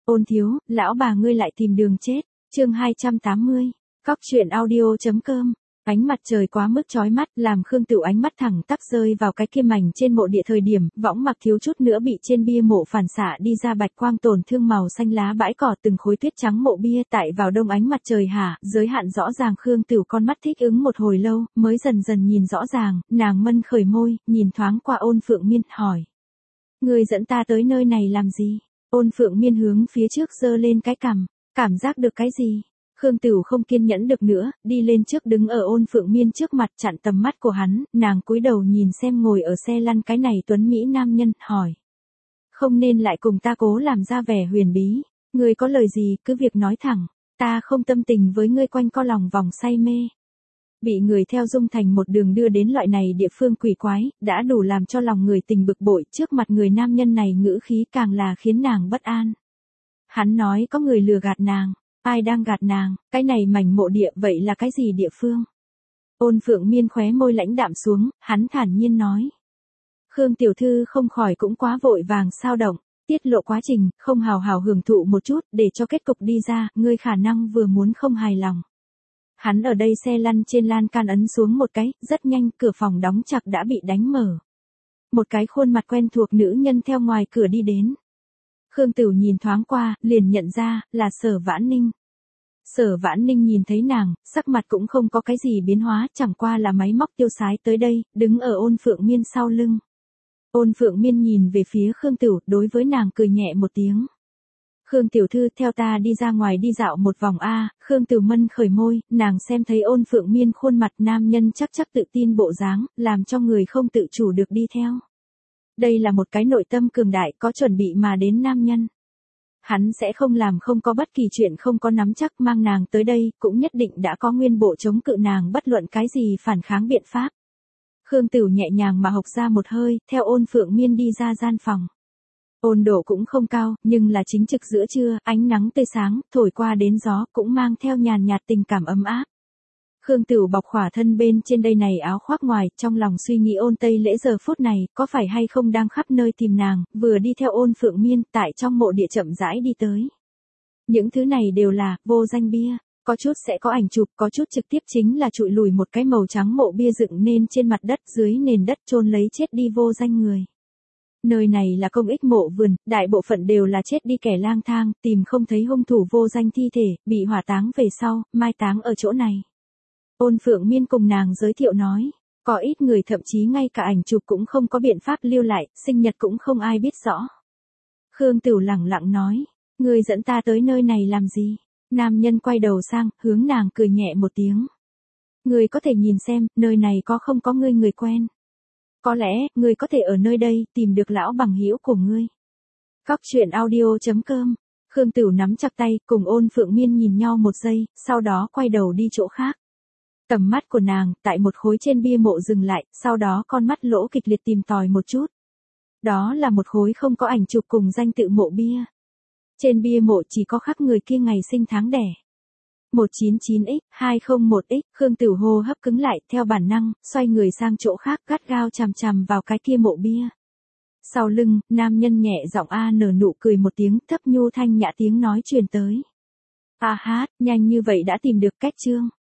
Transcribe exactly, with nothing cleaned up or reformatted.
Ôn thiếu, lão bà ngươi lại tìm đường chết. Chương hai trăm tám mươi. Cóc truyện audio.com. Ánh mặt trời quá mức chói mắt, làm Khương Tửu ánh mắt thẳng tắp rơi vào cái kia mảnh trên mộ địa thời điểm, võng mặc thiếu chút nữa bị trên bia mộ phản xạ đi ra bạch quang tổn thương màu xanh lá bãi cỏ từng khối tuyết trắng mộ bia tại vào đông ánh mặt trời hạ, giới hạn rõ ràng Khương Tửu con mắt thích ứng một hồi lâu, mới dần dần nhìn rõ ràng, nàng mân khởi môi, nhìn thoáng qua Ôn Phượng Miên, hỏi. Người dẫn ta tới nơi này làm gì? Ôn Phượng Miên hướng phía trước giơ lên cái cằm, cảm giác được cái gì? Khương Tửu không kiên nhẫn được nữa, đi lên trước đứng ở Ôn Phượng Miên trước mặt chặn tầm mắt của hắn, nàng cúi đầu nhìn xem ngồi ở xe lăn cái này tuấn Mỹ nam nhân, hỏi. Không nên lại cùng ta cố làm ra vẻ huyền bí, ngươi có lời gì cứ việc nói thẳng, ta không tâm tình với ngươi quanh co lòng vòng say mê. Bị người theo Dung Thành một đường đưa đến loại này địa phương quỷ quái, đã đủ làm cho lòng người tình bực bội, trước mặt người nam nhân này ngữ khí càng là khiến nàng bất an. Hắn nói có người lừa gạt nàng. Ai đang gạt nàng, cái này mảnh mộ địa vậy là cái gì địa phương? Ôn Phượng Miên khóe môi lãnh đạm xuống, hắn thản nhiên nói. Khương tiểu thư không khỏi cũng quá vội vàng sao động, tiết lộ quá trình, không hào hào hưởng thụ một chút, để cho kết cục đi ra, ngươi khả năng vừa muốn không hài lòng. Hắn ở đây xe lăn trên lan can ấn xuống một cái, rất nhanh, cửa phòng đóng chặt đã bị đánh mở. Một cái khuôn mặt quen thuộc nữ nhân theo ngoài cửa đi đến. Khương Tửu nhìn thoáng qua, liền nhận ra, là Sở Vãn Ninh. Sở Vãn Ninh nhìn thấy nàng, sắc mặt cũng không có cái gì biến hóa, chẳng qua là máy móc tiêu sái tới đây, đứng ở Ôn Phượng Miên sau lưng. Ôn Phượng Miên nhìn về phía Khương Tửu, đối với nàng cười nhẹ một tiếng. Khương tiểu thư theo ta đi ra ngoài đi dạo một vòng a. Khương Tửu mân khởi môi, nàng xem thấy Ôn Phượng Miên khuôn mặt nam nhân chắc chắc tự tin bộ dáng, làm cho người không tự chủ được đi theo. Đây là một cái nội tâm cường đại có chuẩn bị mà đến nam nhân. Hắn sẽ không làm không có bất kỳ chuyện không có nắm chắc mang nàng tới đây, cũng nhất định đã có nguyên bộ chống cự nàng bất luận cái gì phản kháng biện pháp. Khương Tửu nhẹ nhàng mà hộc ra một hơi, theo Ôn Phượng Miên đi ra gian phòng. Ôn độ cũng không cao, nhưng là chính trực giữa trưa, ánh nắng tươi sáng, thổi qua đến gió, cũng mang theo nhàn nhạt tình cảm ấm áp. Khương Tửu bọc khỏa thân bên trên đây này áo khoác ngoài, trong lòng suy nghĩ Ôn Tây Lễ giờ phút này, có phải hay không đang khắp nơi tìm nàng, vừa đi theo Ôn Phượng Miên, tại trong mộ địa chậm rãi đi tới. Những thứ này đều là, vô danh bia, có chút sẽ có ảnh chụp, có chút trực tiếp chính là trụi lùi một cái màu trắng mộ bia dựng nên trên mặt đất, dưới nền đất chôn lấy chết đi vô danh người. Nơi này là công ích mộ vườn, đại bộ phận đều là chết đi kẻ lang thang, tìm không thấy hung thủ vô danh thi thể, bị hỏa táng về sau, mai táng ở chỗ này. Ôn Phượng Miên cùng nàng giới thiệu nói, có ít người thậm chí ngay cả ảnh chụp cũng không có biện pháp lưu lại, sinh nhật cũng không ai biết rõ. Khương Tửu lẳng lặng nói, ngươi dẫn ta tới nơi này làm gì? Nam nhân quay đầu sang, hướng nàng cười nhẹ một tiếng. Ngươi có thể nhìn xem, nơi này có không có ngươi người quen. Có lẽ, ngươi có thể ở nơi đây, tìm được lão bằng hữu của ngươi. Cóc truyện audio.com. Khương Tửu nắm chặt tay, cùng Ôn Phượng Miên nhìn nhau một giây, sau đó quay đầu đi chỗ khác. Tầm mắt của nàng, tại một khối trên bia mộ dừng lại, sau đó con mắt lỗ kịch liệt tìm tòi một chút. Đó là một khối không có ảnh chụp cùng danh tự mộ bia. Trên bia mộ chỉ có khắc người kia ngày sinh tháng đẻ. một chín chín x, hai không một x, Khương Tửu hô hấp cứng lại, theo bản năng, xoay người sang chỗ khác, gắt gao chằm chằm vào cái kia mộ bia. Sau lưng, nam nhân nhẹ giọng a nở nụ cười một tiếng, thấp nhu thanh nhã tiếng nói truyền tới. A hát, nhanh như vậy đã tìm được cách chương.